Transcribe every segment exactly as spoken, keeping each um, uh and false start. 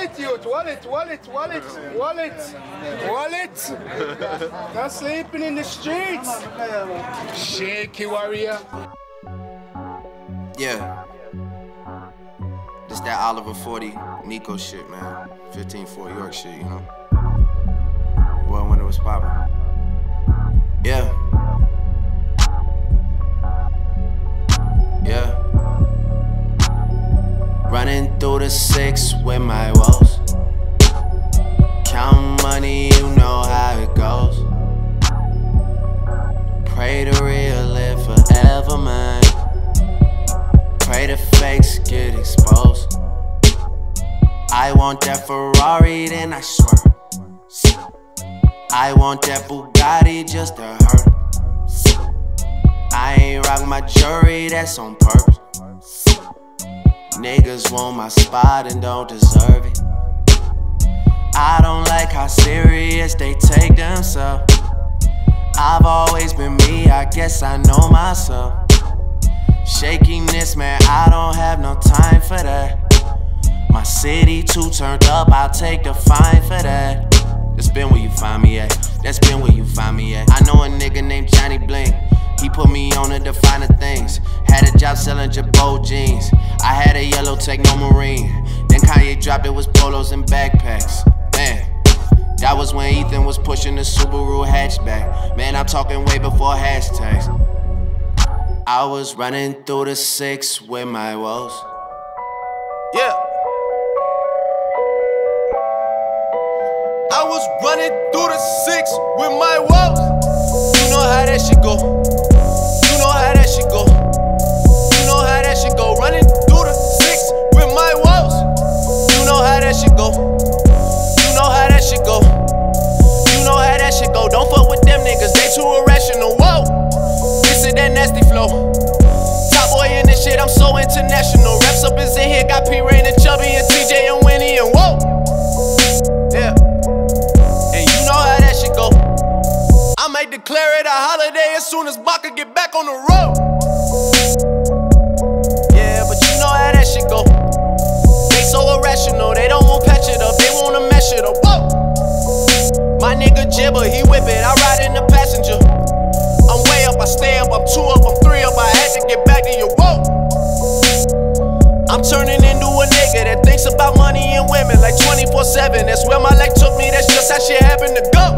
Wallet, youth, wallet, wallet, wallet, wallet, wallet. Not sleeping in the streets. Shaky warrior. Yeah. This that Oliver forty Nico shit, man. fifteen Fort York shit, you know. Well, when it was poppin'. Yeah. Yeah. Running through the six with my woes. Count money, you know how it goes. Pray the real live forever, man. Pray the fakes get exposed. I want that Ferrari, then I swerve. I want that Bugatti just to hurt. I ain't rock my jewelry, that's on purpose. Niggas want my spot and don't deserve it. I don't like how serious they take themselves. I've always been me, I guess I know myself. Shakiness, man, I don't have no time for that. My city too turned up, I'll take the fine for that. That's been where you find me at. That's been where you find me at. I know a nigga named Johnny Bling. He put me on to the finer things. Had a job selling Jabot jeans. I had a yellow Techno Marine. Then Kanye dropped it was polos and backpacks. Man, that was when Ethan was pushing the Subaru hatchback. Man, I'm talking way before hashtags. I was running through the six with my woes. Yeah. I was running through the six with my woes. You know how that shit go. You know how that shit go. You know how that shit go. Running through the six with my woes. You know how that shit go. You know how that shit go. You know how that shit go. Don't fuck with them niggas, they too irrational. Whoa, this is that nasty flow. Top boy in this shit, I'm so international. Reps up is in here, got P Rain and Chubby and T J and Winnie and whoa. Yeah. I might declare it a holiday as soon as Baka get back on the road. Yeah, but you know how that shit go. They so irrational, they don't want patch it up, they wanna mesh it up. Whoa! My nigga Jibber, he whip it, I ride in the passenger. I'm way up, I stay up, I'm two up, I'm three up, I had to get back to you. Whoa! I'm turning into a nigga that thinks about money and women like twenty-four seven. That's where my life took me, that's just how shit happened to go.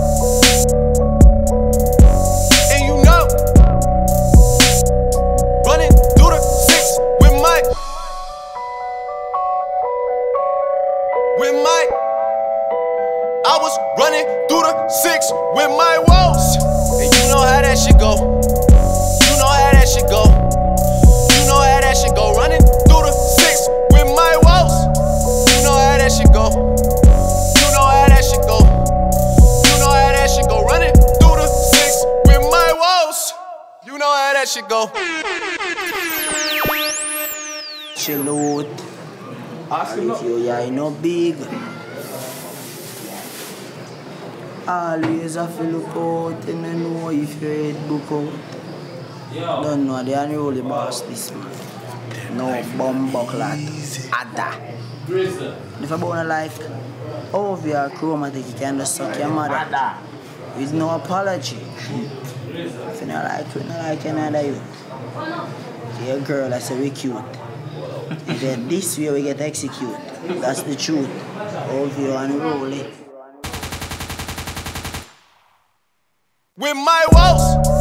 With my, I was running through the six with my woes. And you know how that shit go. You know how that shit go. You know how that shit go. Running through the six with my woes. You know how that shit go. You know how that shit go. You know how that shit go. Running through the six with my woes. You know how that shit go. Chill out. Ask him if you yeah, no big. Always have to look out and I know if your head book out. Don't know, they unroll the boss this man. No bomb buckler. Ada. If I born a life, over your chromatic, you can just suck your mother. With no apology. If you don't like it, you don't like another you. Your girl, I say we cute. Then this way we get execute. That's the truth. Over you and roll it. With my woes.